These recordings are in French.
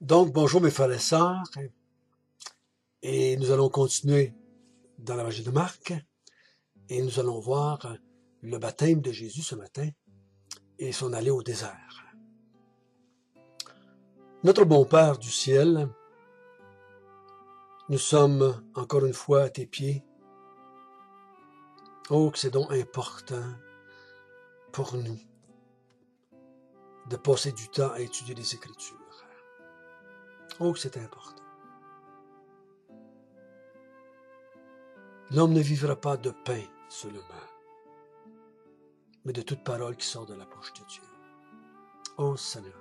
Donc, bonjour mes frères et sœurs, et nous allons continuer dans l'évangile de Marc, et nous allons voir le baptême de Jésus ce matin, et son allée au désert. Notre bon Père du ciel, nous sommes encore une fois à tes pieds. Oh, que c'est donc important pour nous de passer du temps à étudier les Écritures. Oh, que c'est important. L'homme ne vivra pas de pain seulement, mais de toute parole qui sort de la bouche de Dieu. Oh Seigneur,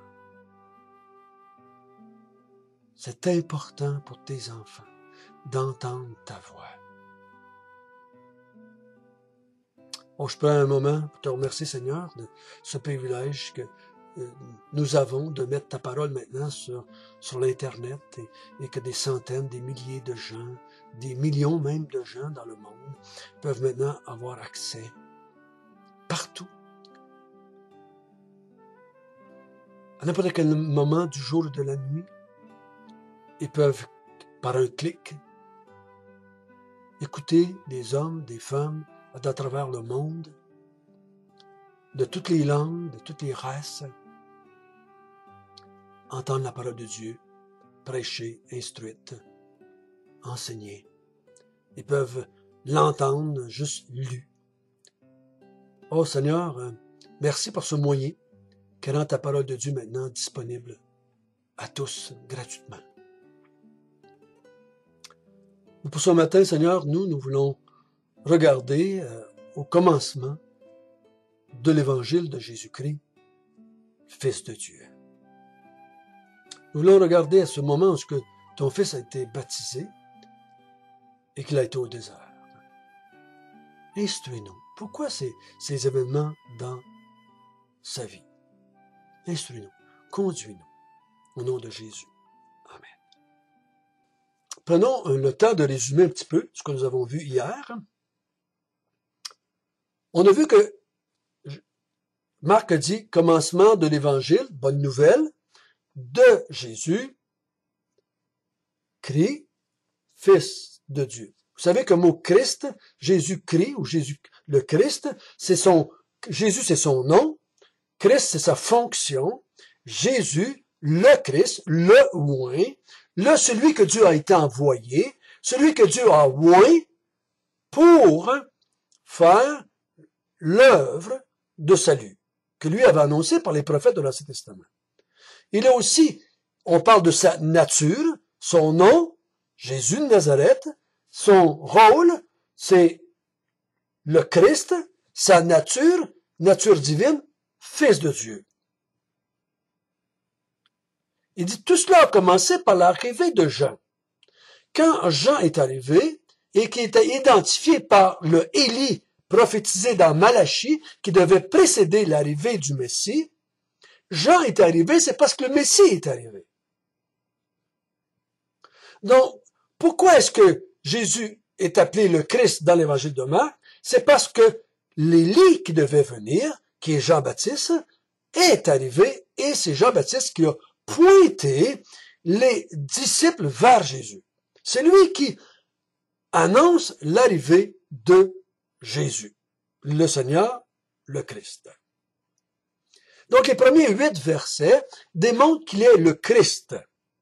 c'est important pour tes enfants d'entendre ta voix. Oh, je prends un moment pour te remercier, Seigneur, de ce privilège que nous avons de mettre ta parole maintenant sur l'Internet et que des centaines, des milliers de gens, des millions même de gens dans le monde peuvent maintenant avoir accès partout. À n'importe quel moment du jour ou de la nuit, ils peuvent, par un clic, écouter des hommes, des femmes à travers le monde, de toutes les langues, de toutes les races, entendre la parole de Dieu, prêchée, instruite, enseignée. Ils peuvent l'entendre juste lu. Oh Seigneur, merci pour ce moyen qui rend ta parole de Dieu maintenant disponible à tous gratuitement. Pour ce matin, Seigneur, nous voulons regarder au commencement de l'évangile de Jésus-Christ, Fils de Dieu. Nous voulons regarder à ce moment où ton Fils a été baptisé et qu'il a été au désert. Instruis-nous. Pourquoi ces événements dans sa vie? Instruis-nous. Conduis-nous. Au nom de Jésus. Amen. Prenons le temps de résumer un petit peu ce que nous avons vu hier. On a vu que Marc a dit commencement de l'évangile, bonne nouvelle, de Jésus, Christ, Fils de Dieu. Vous savez que le mot Christ, Jésus-Christ ou Jésus le Christ, Jésus c'est son nom, Christ c'est sa fonction, Jésus, le Christ, le oint, celui que Dieu a été envoyé, celui que Dieu a oint pour faire l'œuvre de salut que lui avait annoncé par les prophètes de l'Ancien Testament. Il est aussi, on parle de sa nature, son nom, Jésus de Nazareth, son rôle, c'est le Christ, sa nature divine, Fils de Dieu. Il dit tout cela a commencé par l'arrivée de Jean. Quand Jean est arrivé et qui était identifié par le Élie prophétisé dans Malachie, qui devait précéder l'arrivée du Messie, Jean est arrivé, c'est parce que le Messie est arrivé. Donc, pourquoi est-ce que Jésus est appelé le Christ dans l'évangile de Marc? C'est parce que l'Élie qui devait venir, qui est Jean-Baptiste, est arrivé et c'est Jean-Baptiste qui a pointé les disciples vers Jésus. C'est lui qui annonce l'arrivée de Jésus, le Seigneur, le Christ. Donc, les premiers 8 versets démontrent qu'il est le Christ.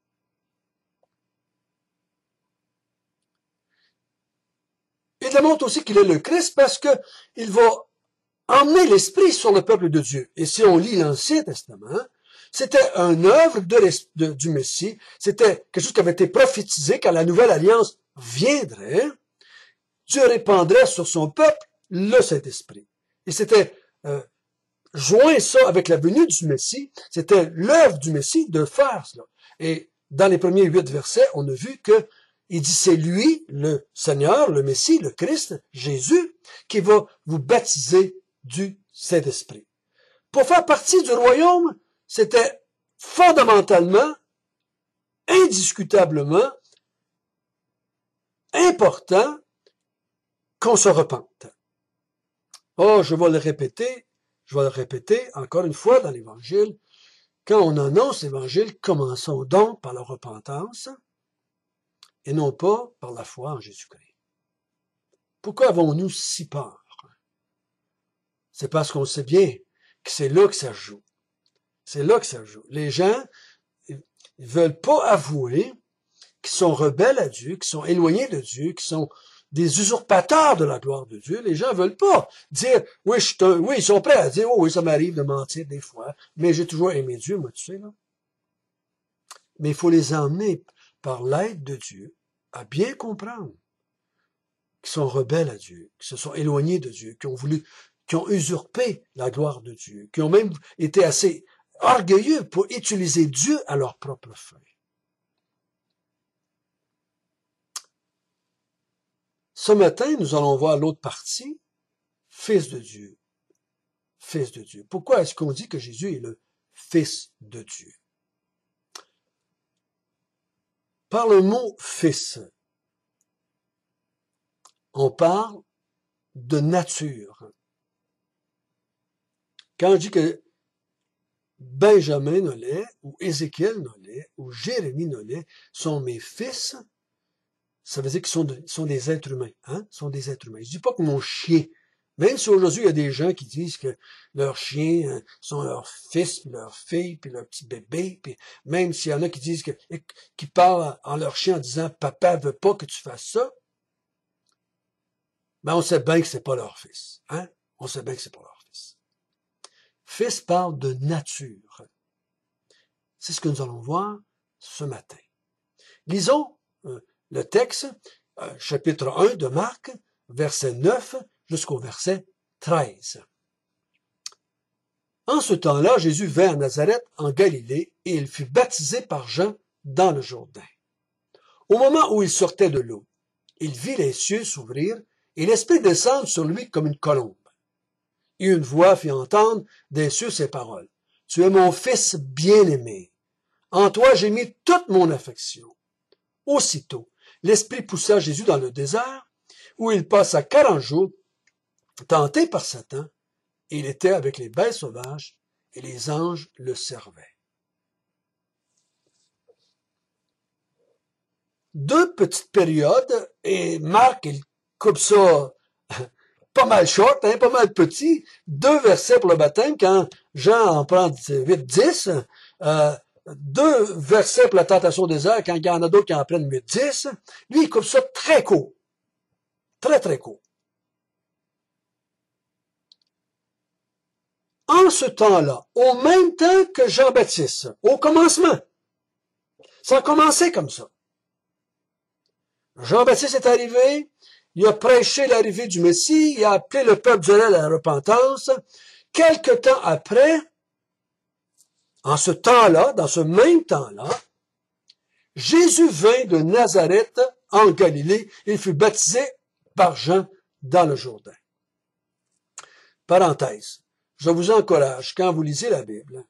Il démontre aussi qu'il est le Christ parce que il va emmener l'Esprit sur le peuple de Dieu. Et si on lit l'Ancien Testament, c'était une œuvre du Messie, c'était quelque chose qui avait été prophétisé quand la nouvelle alliance viendrait. Dieu répandrait sur son peuple le Saint-Esprit. Et c'était joint ça avec la venue du Messie, c'était l'œuvre du Messie de faire cela. Et dans les premiers 8 versets, on a vu que il dit c'est lui, le Seigneur, le Messie, le Christ, Jésus, qui va vous baptiser du Saint-Esprit. Pour faire partie du royaume, c'était fondamentalement, indiscutablement important qu'on se repente. Oh, je vais le répéter encore une fois dans l'Évangile, quand on annonce l'Évangile, commençons donc par la repentance et non pas par la foi en Jésus-Christ. Pourquoi avons-nous si peur? C'est parce qu'on sait bien que c'est là que ça joue. C'est là que ça joue. Les gens, ils veulent pas avouer qu'ils sont rebelles à Dieu, qu'ils sont éloignés de Dieu, qu'ils sont des usurpateurs de la gloire de Dieu. Les gens veulent pas dire, oui, ils sont prêts à dire, oh oui, ça m'arrive de mentir des fois, mais j'ai toujours aimé Dieu, moi, tu sais, là. Mais il faut les emmener par l'aide de Dieu à bien comprendre qu'ils sont rebelles à Dieu, qu'ils se sont éloignés de Dieu, qui ont usurpé la gloire de Dieu, qui ont même été assez orgueilleux pour utiliser Dieu à leur propre fin. Ce matin, nous allons voir l'autre partie, Fils de Dieu. Fils de Dieu. Pourquoi est-ce qu'on dit que Jésus est le Fils de Dieu? Par le mot « fils », on parle de nature. Quand je dis que Benjamin Nollet, ou Ézéchiel Nollet, ou Jérémie Nollet sont mes fils, ça veut dire qu'ils sont des êtres humains, hein? Sont des êtres humains. Je dis pas que mon chien, même si aujourd'hui il y a des gens qui disent que leurs chiens sont leurs fils, puis leurs filles, puis leurs petits bébés, puis même s'il y en a qui disent qui parlent en leur chien en disant papa veut pas que tu fasses ça, ben on sait bien que c'est pas leur fils, hein? On sait bien que c'est pas leur fils. Fils parle de nature. C'est ce que nous allons voir ce matin. Lisons le texte, chapitre 1 de Marc, verset 9 jusqu'au verset 13. En ce temps-là, Jésus vint à Nazareth, en Galilée, et il fut baptisé par Jean dans le Jourdain. Au moment où il sortait de l'eau, il vit les cieux s'ouvrir et l'Esprit descendre sur lui comme une colombe. Et une voix fit entendre des cieux ces paroles. Tu es mon fils bien-aimé. En toi j'ai mis toute mon affection. Aussitôt, l'Esprit poussa Jésus dans le désert, où il passa 40 jours, tenté par Satan, et il était avec les bêtes sauvages, et les anges le servaient. Deux petites périodes, et Marc, il coupe ça pas mal short, hein, pas mal petit, 2 versets pour le baptême, quand Jean en prend 8-10, 2 versets pour la tentation au désert, quand il y en a d'autres qui en prennent 8-10, lui, il coupe ça très court. Très, très court. En ce temps-là, au même temps que Jean-Baptiste, au commencement, ça a commencé comme ça. Jean-Baptiste est arrivé, il a prêché l'arrivée du Messie, il a appelé le peuple d'Israël à la repentance. Quelque temps après, en ce temps-là, dans ce même temps-là, Jésus vint de Nazareth en Galilée, il fut baptisé par Jean dans le Jourdain. Parenthèse, je vous encourage, quand vous lisez la Bible,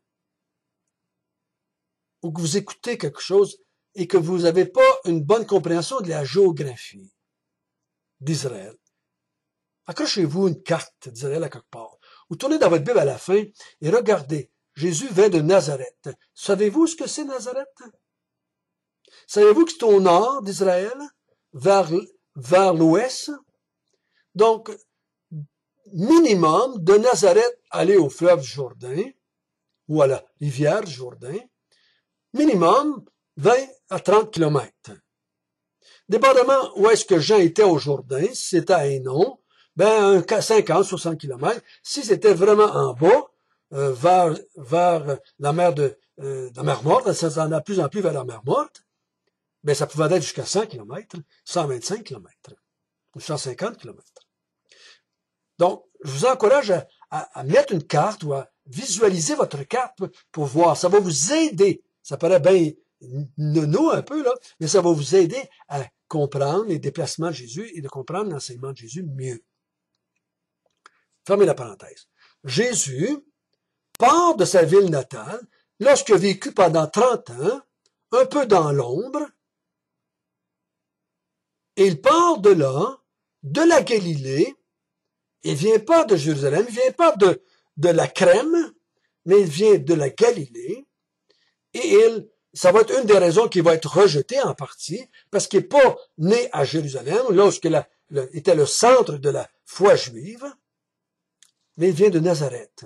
ou que vous écoutez quelque chose et que vous n'avez pas une bonne compréhension de la géographie d'Israël, accrochez-vous une carte d'Israël à quelque part, ou tournez dans votre Bible à la fin et regardez, Jésus vint de Nazareth. Savez-vous ce que c'est Nazareth? Savez-vous que c'est au nord d'Israël, vers l'ouest? Donc, minimum de Nazareth aller au fleuve Jourdain, ou à la rivière Jourdain, minimum 20 à 30 kilomètres. Dépendamment où est-ce que Jean était au Jourdain, si c'était à Hénon, ben 50, 60 kilomètres. Si c'était vraiment en bas, vers la mer la mer Morte, ça en a plus en plus vers la mer Morte, ben ça pouvait être jusqu'à 100 kilomètres, 125 kilomètres, ou 150 kilomètres. Donc, je vous encourage à mettre une carte ou à visualiser votre carte pour voir. Ça va vous aider. Ça paraît bien nono un peu, là, mais ça va vous aider à comprendre les déplacements de Jésus et de comprendre l'enseignement de Jésus mieux. Fermez la parenthèse. Jésus part de sa ville natale lorsqu'il a vécu pendant 30 ans, un peu dans l'ombre, et il part de là, de la Galilée. Il vient pas de Jérusalem, il vient pas de la crème, mais il vient de la Galilée, Et ça va être une des raisons qu'il va être rejeté en partie, parce qu'il n'est pas né à Jérusalem, lorsque était le centre de la foi juive, mais il vient de Nazareth.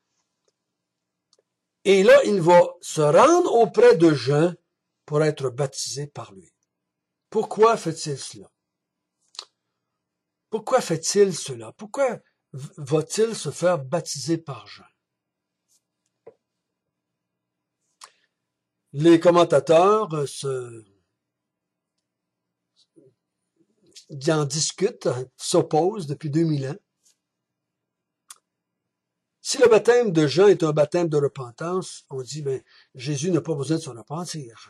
Et là, il va se rendre auprès de Jean pour être baptisé par lui. Pourquoi fait-il cela? Pourquoi fait-il cela? Pourquoi va-t-il se faire baptiser par Jean? Les commentateurs en discutent, s'opposent depuis 2000 ans. Si le baptême de Jean est un baptême de repentance, on dit, ben, Jésus n'a pas besoin de se repentir.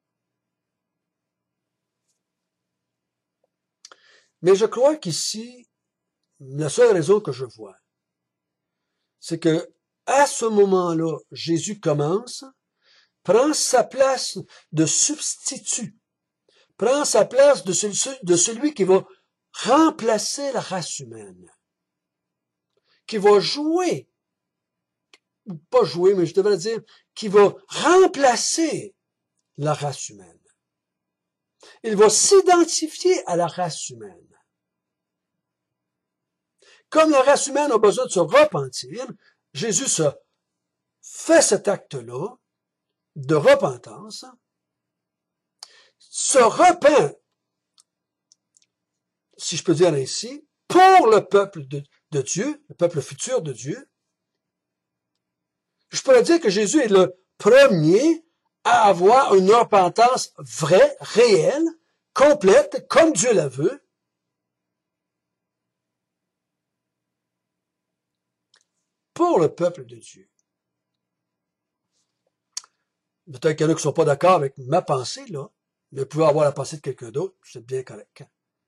Mais je crois qu'ici, la seule raison que je vois, c'est que, à ce moment-là, Jésus commence, prend sa place de substitut, prend sa place de celui qui va remplacer la race humaine, qui va jouer, ou pas jouer, mais je devrais dire, qui va remplacer la race humaine. Il va s'identifier à la race humaine. Comme la race humaine a besoin de se repentir, Jésus fait cet acte-là de repentance, se repent, si je peux dire ainsi, pour le peuple de Dieu, le peuple futur de Dieu. Je pourrais dire que Jésus est le premier à avoir une repentance vraie, réelle, complète, comme Dieu la veut, pour le peuple de Dieu. Peut-être qu'il y en a qui ne sont pas d'accord avec ma pensée, là, mais pouvez avoir la pensée de quelqu'un d'autre, c'est bien correct.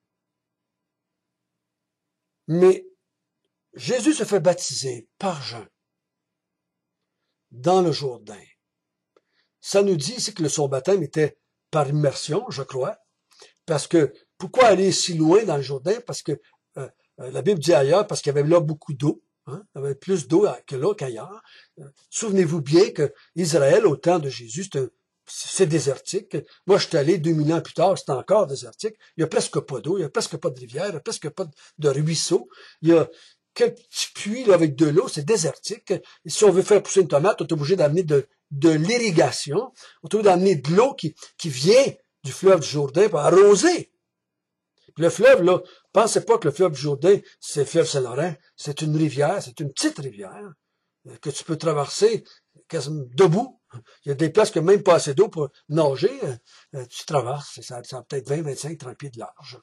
Mais Jésus se fait baptiser par Jean dans le Jourdain. Ça nous dit ici que son baptême était par immersion, je crois, parce que pourquoi aller si loin dans le Jourdain? Parce que la Bible dit ailleurs, parce qu'il y avait là beaucoup d'eau. Hein? Il y avait plus d'eau que là qu'ailleurs. Souvenez-vous bien que Israël, au temps de Jésus, c'est désertique. Moi, je suis allé 2000 ans plus tard, c'est encore désertique. Il y a presque pas d'eau, il y a presque pas de rivière, il y a presque pas de ruisseau. Il y a quelques petits puits là, avec de l'eau, c'est désertique. Et si on veut faire pousser une tomate, on est obligé d'amener de l'irrigation. On est obligé d'amener de l'eau qui vient du fleuve du Jourdain pour arroser. Le fleuve, là, pensez pas que le fleuve du Jourdain, c'est le fleuve Saint-Laurent. C'est une rivière, c'est une petite rivière que tu peux traverser quasiment debout. Il y a des places qui n'ont même pas assez d'eau pour nager. Tu traverses, ça a peut-être 20, 25, 30 pieds de large.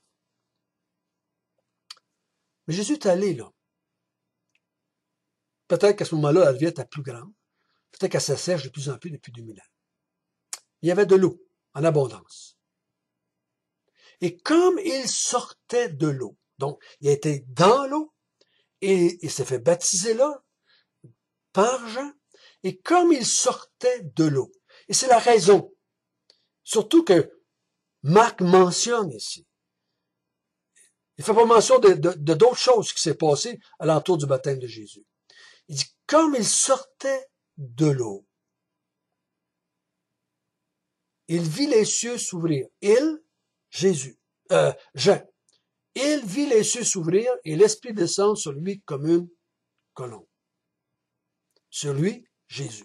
Mais Jésus est allé là. Peut-être qu'à ce moment-là, la rivière était plus grande. Peut-être qu'elle s'assèche de plus en plus depuis 2000 ans. Il y avait de l'eau en abondance. Et comme il sortait de l'eau, donc il a été dans l'eau et il s'est fait baptiser là par Jean, et comme il sortait de l'eau, et c'est la raison, surtout que Marc mentionne ici, il fait pas mention de d'autres choses qui s'est passé à l'entour du baptême de Jésus. Il dit, comme il sortait de l'eau, il vit les cieux s'ouvrir. Jésus, Jean, il vit les cieux s'ouvrir et l'Esprit descend sur lui comme une colombe. Sur lui, Jésus.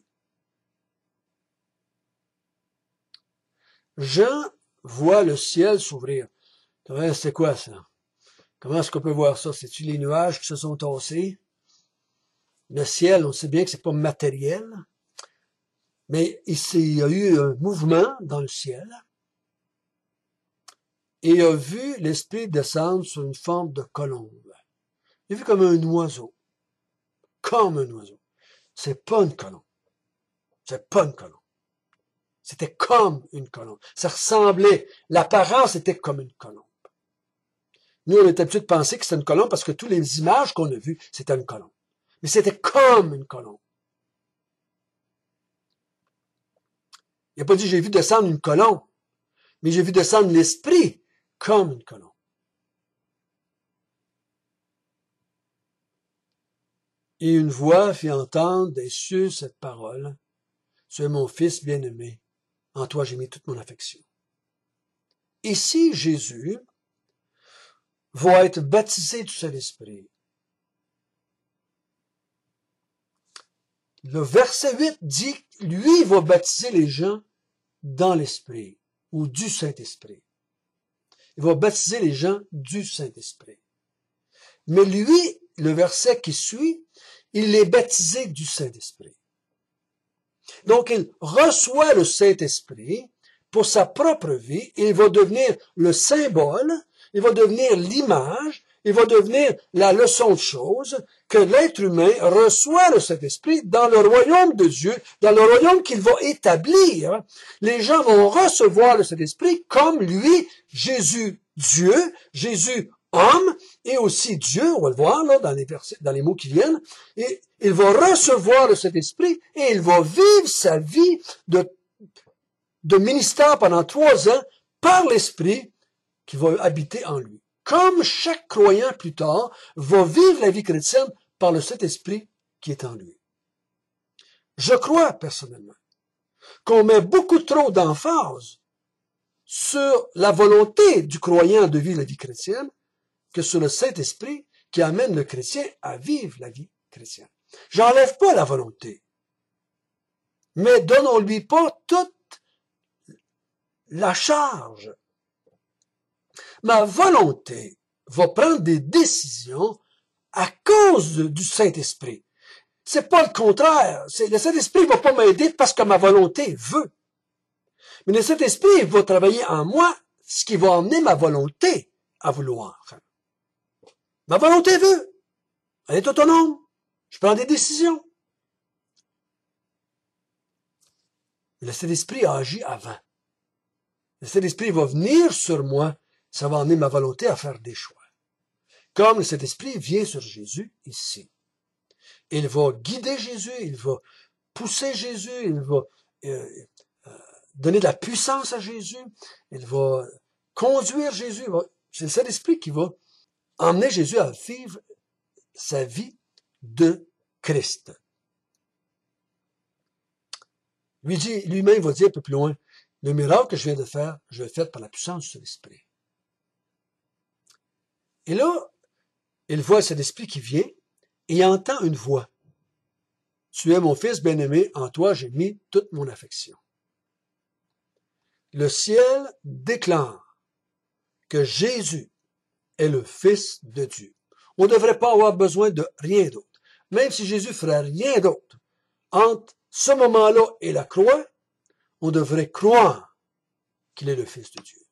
Jean voit le ciel s'ouvrir. C'est quoi ça? Comment est-ce qu'on peut voir ça? C'est-tu les nuages qui se sont tassés? Le ciel, on sait bien que c'est pas matériel, mais il y a eu un mouvement dans le ciel et il a vu l'Esprit descendre sur une forme de colombe. Il a vu comme un oiseau. Comme un oiseau. C'est pas une colombe. C'est pas une colombe. C'était comme une colombe. Ça ressemblait, l'apparence était comme une colombe. Nous, on est habitué de penser que c'était une colombe parce que toutes les images qu'on a vues, c'était une colombe. Mais c'était comme une colombe. Il n'a pas dit j'ai vu descendre une colombe, mais j'ai vu descendre l'esprit comme une colombe. Et une voix fit entendre des cieux cette parole. tu es mon fils bien-aimé, en toi j'ai mis toute mon affection. Ici, Jésus va être baptisé du Saint-Esprit. Le verset 8 dit, lui va baptiser les gens dans l'Esprit, ou du Saint-Esprit. Il va baptiser les gens du Saint-Esprit. Mais lui, le verset qui suit, il est baptisé du Saint-Esprit. Donc, il reçoit le Saint-Esprit pour sa propre vie, et il va devenir le symbole, il va devenir l'image, il va devenir la leçon de choses que l'être humain reçoit le Saint-Esprit dans le royaume de Dieu, dans le royaume qu'il va établir. Les gens vont recevoir le Saint-Esprit comme lui, Jésus Dieu, Jésus homme, et aussi Dieu, on va le voir là dans les versets, dans les mots qui viennent, et il va recevoir le Saint-Esprit et il va vivre sa vie de ministère pendant 3 ans par l'Esprit qui va habiter en lui. Comme chaque croyant plus tard va vivre la vie chrétienne par le Saint-Esprit qui est en lui. Je crois personnellement qu'on met beaucoup trop d'emphase sur la volonté du croyant de vivre la vie chrétienne que sur le Saint-Esprit qui amène le chrétien à vivre la vie chrétienne. J'enlève pas la volonté, mais donnons-lui pas toute la charge. Ma volonté va prendre des décisions à cause du Saint-Esprit. C'est pas le contraire. Le Saint-Esprit va pas m'aider parce que ma volonté veut. Mais le Saint-Esprit va travailler en moi ce qui va emmener ma volonté à vouloir. Ma volonté veut. Elle est autonome. Je prends des décisions. Le Saint-Esprit a agi avant. Le Saint-Esprit va venir sur moi. Ça va emmener ma volonté à faire des choix. Comme le Saint-Esprit vient sur Jésus ici. Il va guider Jésus, il va pousser Jésus, il va donner de la puissance à Jésus, il va conduire Jésus. C'est le Saint-Esprit qui va emmener Jésus à vivre sa vie de Christ. Lui-même va dire un peu plus loin, le miracle que je viens de faire, je l'ai fait par la puissance du Saint-Esprit. Et là, il voit cet esprit qui vient et il entend une voix. Tu es mon fils bien-aimé, en toi j'ai mis toute mon affection. Le ciel déclare que Jésus est le Fils de Dieu. On ne devrait pas avoir besoin de rien d'autre. Même si Jésus ferait rien d'autre, entre ce moment-là et la croix, on devrait croire qu'il est le Fils de Dieu.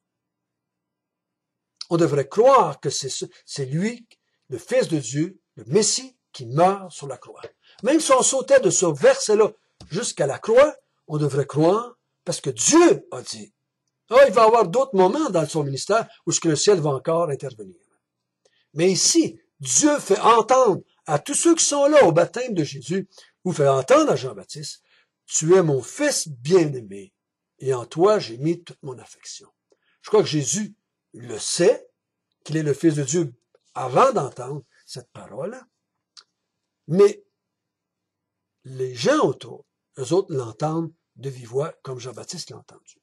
On devrait croire que c'est lui, le Fils de Dieu, le Messie, qui meurt sur la croix. Même si on sautait de ce verset-là jusqu'à la croix, on devrait croire parce que Dieu a dit. Ah, il va y avoir d'autres moments dans son ministère où ce que le ciel va encore intervenir. Mais ici, Dieu fait entendre à tous ceux qui sont là au baptême de Jésus, ou fait entendre à Jean-Baptiste, tu es mon fils bien-aimé, et en toi j'ai mis toute mon affection. Je crois que Jésus le sait, qu'il est le Fils de Dieu avant d'entendre cette parole, mais les gens autour, eux autres l'entendent de vive voix, comme Jean-Baptiste l'a entendu.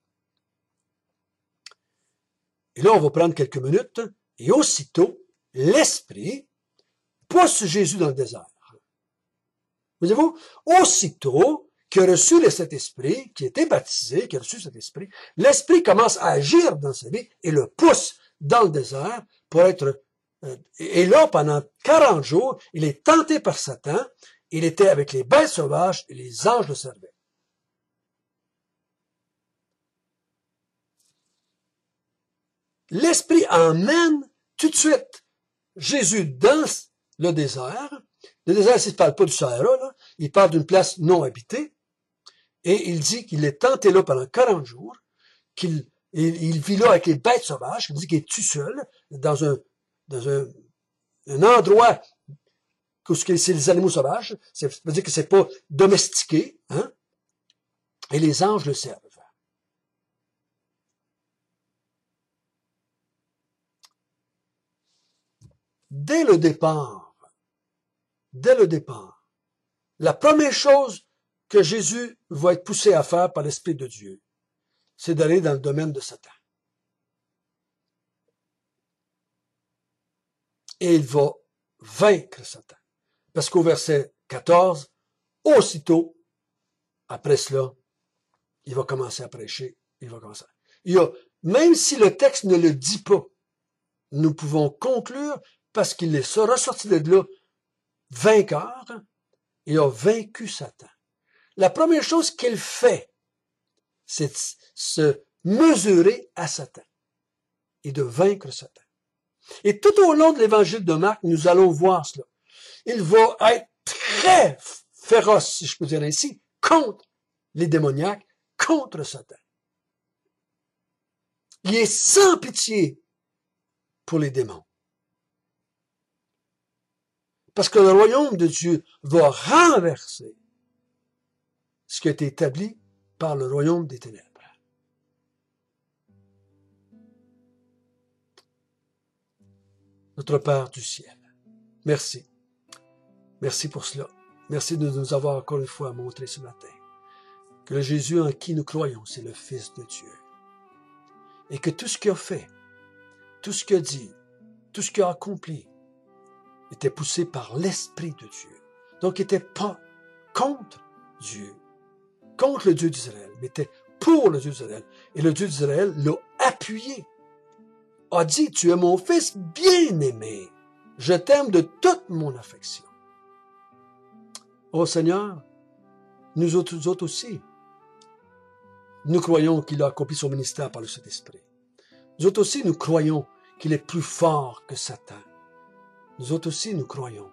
Et là, on va prendre quelques minutes, et aussitôt, l'Esprit pousse Jésus dans le désert. Voyez-vous, aussitôt qu'il a reçu le Saint-Esprit, qui était baptisé, qui a reçu cet Esprit, l'Esprit commence à agir dans sa vie et le pousse dans le désert pour être... Et là, pendant 40 jours, il est tenté par Satan, il était avec les bêtes sauvages et les anges le servaient. L'Esprit emmène tout de suite Jésus dans le désert. Le désert, il ne parle pas du Sahara, là. Il parle d'une place non habitée. Et il dit qu'il est tenté là pendant 40 jours, qu'il vit là avec les bêtes sauvages, il dit qu'il est tout seul, dans un endroit où c'est les animaux sauvages. Ça veut dire que c'est pas domestiqué, hein? Et les anges le servent. Dès le départ, la première chose que Jésus va être poussé à faire par l'Esprit de Dieu, c'est d'aller dans le domaine de Satan. Et il va vaincre Satan. Parce qu'au verset 14, aussitôt, après cela, il va commencer à prêcher, même si le texte ne le dit pas, nous pouvons conclure, parce qu'il est ressorti de là vainqueur, il a vaincu Satan. La première chose qu'il fait, c'est de se mesurer à Satan et de vaincre Satan. Et tout au long de l'évangile de Marc, nous allons voir cela. Il va être très féroce, si je peux dire ainsi, contre les démoniaques, contre Satan. Il est sans pitié pour les démons. Parce que le royaume de Dieu va renverser ce qui a été établi par le royaume des ténèbres. Notre Père du ciel, merci. Merci pour cela. Merci de nous avoir encore une fois montré ce matin que le Jésus en qui nous croyons, c'est le Fils de Dieu. Et que tout ce qu'il a fait, tout ce qu'il a dit, tout ce qu'il a accompli, était poussé par l'Esprit de Dieu. Donc, il n'était pas contre Dieu, contre le Dieu d'Israël, mais était pour le Dieu d'Israël. Et le Dieu d'Israël l'a appuyé, a dit, tu es mon Fils bien-aimé, je t'aime de toute mon affection. Oh Seigneur, nous autres aussi, nous croyons qu'il a accompli son ministère par le Saint-Esprit. Nous autres aussi, nous croyons qu'il est plus fort que Satan. Nous autres aussi, nous croyons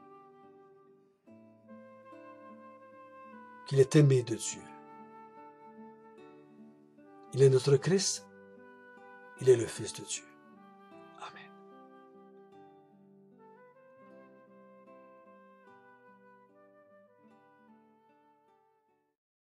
qu'il est aimé de Dieu. Il est notre Christ, il est le Fils de Dieu.